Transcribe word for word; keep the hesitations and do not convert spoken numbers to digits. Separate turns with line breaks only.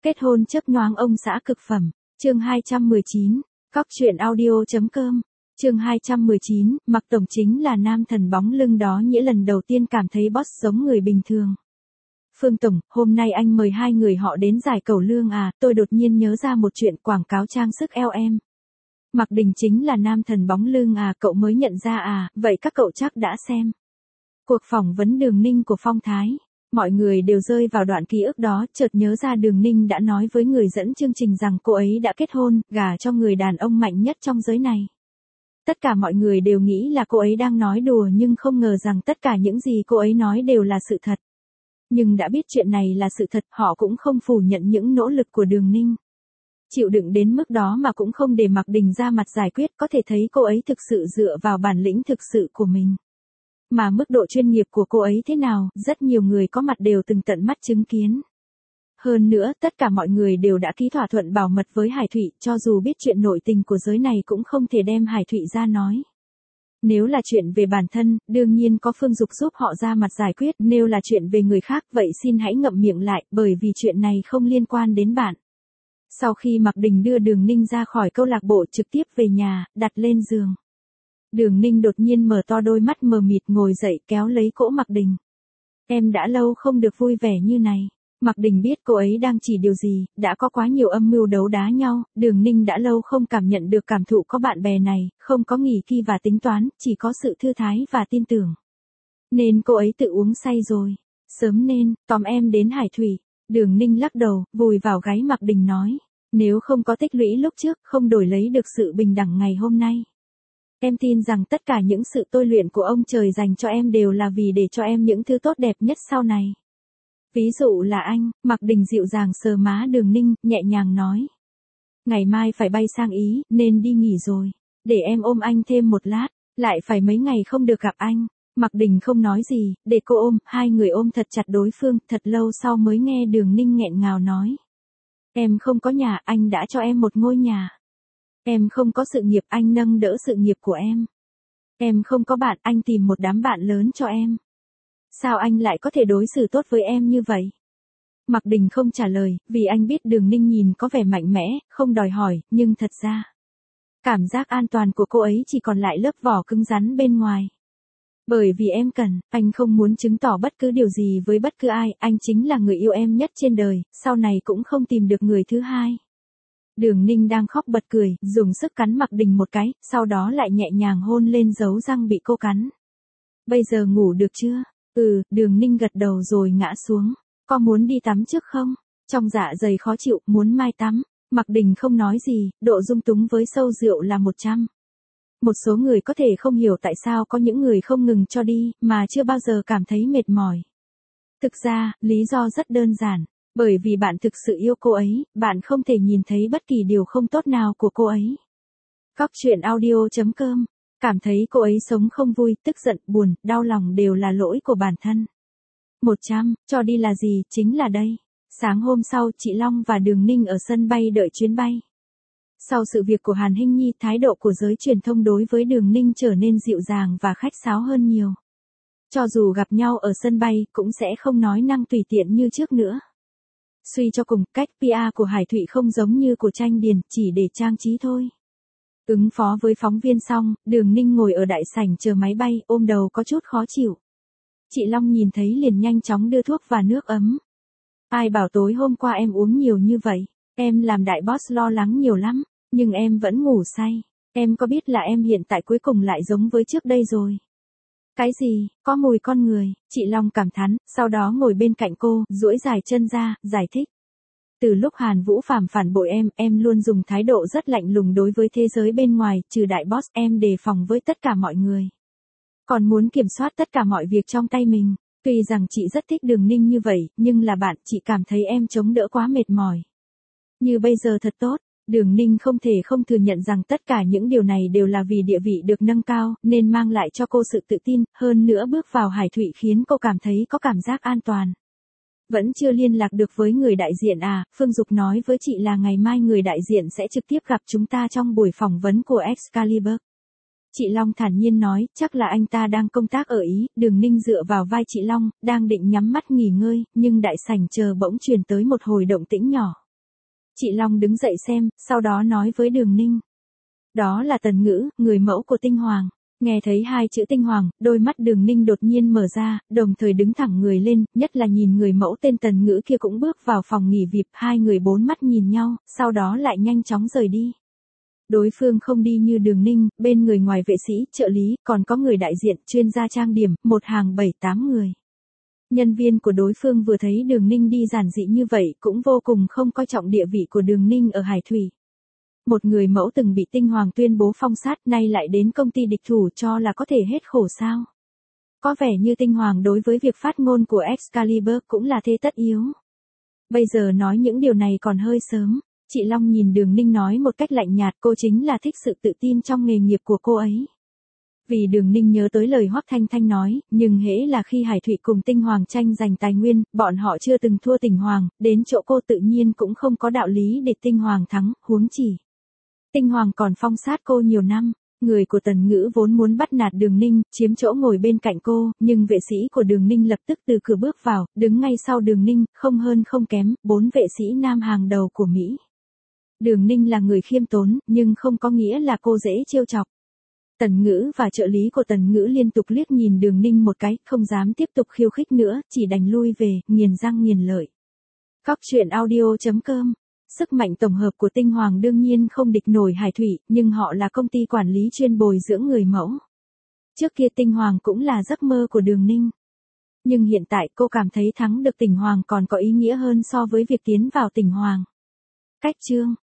Kết hôn chớp nhoáng ông xã cực phẩm, chương hai trăm mười chín, cóc truyện audio.com, chương hai trăm mười chín, Mạc Tổng chính là nam thần bóng lưng đó nghĩa lần đầu tiên cảm thấy boss giống người bình thường. Phương Tổng, hôm nay anh mời hai người họ đến giải cầu lương à, tôi đột nhiên nhớ ra một chuyện quảng cáo trang sức eo em. Mạc Đình chính là nam thần bóng lưng à, cậu mới nhận ra à, vậy các cậu chắc đã xem. Cuộc phỏng vấn Đường Ninh của Phong Thái. Mọi người đều rơi vào đoạn ký ức đó, chợt nhớ ra Đường Ninh đã nói với người dẫn chương trình rằng cô ấy đã kết hôn, gả cho người đàn ông mạnh nhất trong giới này. Tất cả mọi người đều nghĩ là cô ấy đang nói đùa nhưng không ngờ rằng tất cả những gì cô ấy nói đều là sự thật. Nhưng đã biết chuyện này là sự thật, họ cũng không phủ nhận những nỗ lực của Đường Ninh. Chịu đựng đến mức đó mà cũng không để Mạc Đình ra mặt giải quyết, có thể thấy cô ấy thực sự dựa vào bản lĩnh thực sự của mình. Mà mức độ chuyên nghiệp của cô ấy thế nào, rất nhiều người có mặt đều từng tận mắt chứng kiến. Hơn nữa, tất cả mọi người đều đã ký thỏa thuận bảo mật với Hải Thụy, cho dù biết chuyện nội tình của giới này cũng không thể đem Hải Thụy ra nói. Nếu là chuyện về bản thân, đương nhiên có Phương Dục giúp họ ra mặt giải quyết, nếu là chuyện về người khác, vậy xin hãy ngậm miệng lại, bởi vì chuyện này không liên quan đến bạn. Sau khi Mạc Đình đưa Đường Ninh ra khỏi câu lạc bộ trực tiếp về nhà, đặt lên giường. Đường Ninh đột nhiên mở to đôi mắt mờ mịt ngồi dậy kéo lấy cỗ Mạc Đình. Em đã lâu không được vui vẻ như này. Mạc Đình biết cô ấy đang chỉ điều gì, đã có quá nhiều âm mưu đấu đá nhau, Đường Ninh đã lâu không cảm nhận được cảm thụ có bạn bè này, không có nghỉ kỳ và tính toán, chỉ có sự thư thái và tin tưởng. Nên cô ấy tự uống say rồi. Sớm nên, tóm em đến Hải Thủy. Đường Ninh lắc đầu, vùi vào gáy Mạc Đình nói. Nếu không có tích lũy lúc trước, không đổi lấy được sự bình đẳng ngày hôm nay. Em tin rằng tất cả những sự tôi luyện của ông trời dành cho em đều là vì để cho em những thứ tốt đẹp nhất sau này. Ví dụ là anh, Mạc Đình dịu dàng sờ má Đường Ninh, nhẹ nhàng nói. Ngày mai phải bay sang Ý, nên đi nghỉ rồi. Để em ôm anh thêm một lát, lại phải mấy ngày không được gặp anh. Mạc Đình không nói gì, để cô ôm, hai người ôm thật chặt đối phương, thật lâu sau mới nghe Đường Ninh nghẹn ngào nói. Em không có nhà, anh đã cho em một ngôi nhà. Em không có sự nghiệp, anh nâng đỡ sự nghiệp của em. Em không có bạn, anh tìm một đám bạn lớn cho em. Sao anh lại có thể đối xử tốt với em như vậy? Mạc Đình không trả lời, vì anh biết Đường Ninh nhìn có vẻ mạnh mẽ, không đòi hỏi, nhưng thật ra. Cảm giác an toàn của cô ấy chỉ còn lại lớp vỏ cứng rắn bên ngoài. Bởi vì em cần, anh không muốn chứng tỏ bất cứ điều gì với bất cứ ai, anh chính là người yêu em nhất trên đời, sau này cũng không tìm được người thứ hai. Đường Ninh đang khóc bật cười, dùng sức cắn Mạc Đình một cái, sau đó lại nhẹ nhàng hôn lên dấu răng bị cô cắn. Bây giờ ngủ được chưa? Ừ, Đường Ninh gật đầu rồi ngã xuống. Có muốn đi tắm trước không? Trong dạ dày khó chịu, muốn mai tắm. Mạc Đình không nói gì, độ dung túng với sâu rượu là một trăm. Một số người có thể không hiểu tại sao có những người không ngừng cho đi, mà chưa bao giờ cảm thấy mệt mỏi. Thực ra, lý do rất đơn giản. Bởi vì bạn thực sự yêu cô ấy, bạn không thể nhìn thấy bất kỳ điều không tốt nào của cô ấy. Cóc truyện audio.com. Cảm thấy cô ấy sống không vui, tức giận, buồn, đau lòng đều là lỗi của bản thân. một trăm, cho đi là gì, chính là đây. Sáng hôm sau, chị Long và Đường Ninh ở sân bay đợi chuyến bay. Sau sự việc của Hàn Hinh Nhi, thái độ của giới truyền thông đối với Đường Ninh trở nên dịu dàng và khách sáo hơn nhiều. Cho dù gặp nhau ở sân bay, cũng sẽ không nói năng tùy tiện như trước nữa. Suy cho cùng, cách pê e của Hải Thụy không giống như của Tranh Điền, chỉ để trang trí thôi. Ứng phó với phóng viên xong, Đường Ninh ngồi ở đại sảnh chờ máy bay, ôm đầu có chút khó chịu. Chị Long nhìn thấy liền nhanh chóng đưa thuốc và nước ấm. Ai bảo tối hôm qua em uống nhiều như vậy, em làm đại boss lo lắng nhiều lắm, nhưng em vẫn ngủ say. Em có biết là em hiện tại cuối cùng lại giống với trước đây rồi. Cái gì, có mùi con người, chị Long cảm thán, sau đó ngồi bên cạnh cô, duỗi dài chân ra, giải thích. Từ lúc Hàn Vũ Phàm phản bội em, em luôn dùng thái độ rất lạnh lùng đối với thế giới bên ngoài, trừ đại boss em đề phòng với tất cả mọi người. Còn muốn kiểm soát tất cả mọi việc trong tay mình. Tuy rằng chị rất thích Đường Ninh như vậy, nhưng là bạn, chị cảm thấy em chống đỡ quá mệt mỏi. Như bây giờ thật tốt. Đường Ninh không thể không thừa nhận rằng tất cả những điều này đều là vì địa vị được nâng cao, nên mang lại cho cô sự tự tin, hơn nữa bước vào Hải Thụy khiến cô cảm thấy có cảm giác an toàn. Vẫn chưa liên lạc được với người đại diện à, Phương Dục nói với chị là ngày mai người đại diện sẽ trực tiếp gặp chúng ta trong buổi phỏng vấn của Excalibur. Chị Long thản nhiên nói, chắc là anh ta đang công tác ở Ý, Đường Ninh dựa vào vai chị Long, đang định nhắm mắt nghỉ ngơi, nhưng đại sảnh chờ bỗng truyền tới một hồi động tĩnh nhỏ. Chị Long đứng dậy xem, sau đó nói với Đường Ninh. Đó là Tần Ngữ, người mẫu của Tinh Hoàng. Nghe thấy hai chữ Tinh Hoàng, đôi mắt Đường Ninh đột nhiên mở ra, đồng thời đứng thẳng người lên, nhất là nhìn người mẫu tên Tần Ngữ kia cũng bước vào phòng nghỉ vê i pê, hai người bốn mắt nhìn nhau, sau đó lại nhanh chóng rời đi. Đối phương không đi như Đường Ninh, bên người ngoài vệ sĩ, trợ lý, còn có người đại diện, chuyên gia trang điểm, một hàng bảy tám người. Nhân viên của đối phương vừa thấy Đường Ninh đi giản dị như vậy cũng vô cùng không coi trọng địa vị của Đường Ninh ở Hải Thủy. Một người mẫu từng bị Tinh Hoàng tuyên bố phong sát nay lại đến công ty địch thủ cho là có thể hết khổ sao. Có vẻ như Tinh Hoàng đối với việc phát ngôn của Excalibur cũng là thế tất yếu. Bây giờ nói những điều này còn hơi sớm. Chị Long nhìn Đường Ninh nói một cách lạnh nhạt, cô chính là thích sự tự tin trong nghề nghiệp của cô ấy. Vì Đường Ninh nhớ tới lời Hoắc Thanh Thanh nói, nhưng hễ là khi Hải Thụy cùng Tinh Hoàng tranh giành tài nguyên, bọn họ chưa từng thua Tinh Hoàng, đến chỗ cô tự nhiên cũng không có đạo lý để Tinh Hoàng thắng, huống chỉ. Tinh Hoàng còn phong sát cô nhiều năm, người của Tần Ngữ vốn muốn bắt nạt Đường Ninh, chiếm chỗ ngồi bên cạnh cô, nhưng vệ sĩ của Đường Ninh lập tức từ cửa bước vào, đứng ngay sau Đường Ninh, không hơn không kém, bốn vệ sĩ nam hàng đầu của Mỹ. Đường Ninh là người khiêm tốn, nhưng không có nghĩa là cô dễ trêu chọc. Tần Ngữ và trợ lý của Tần Ngữ liên tục liếc nhìn Đường Ninh một cái, không dám tiếp tục khiêu khích nữa, chỉ đành lui về, nghiền răng nghiền lợi. Cóc truyện audio chấm com. Sức mạnh tổng hợp của Tinh Hoàng đương nhiên không địch nổi Hải Thủy, nhưng họ là công ty quản lý chuyên bồi dưỡng người mẫu. Trước kia Tinh Hoàng cũng là giấc mơ của Đường Ninh. Nhưng hiện tại cô cảm thấy thắng được Tỉnh Hoàng còn có ý nghĩa hơn so với việc tiến vào Tỉnh Hoàng. Cách chương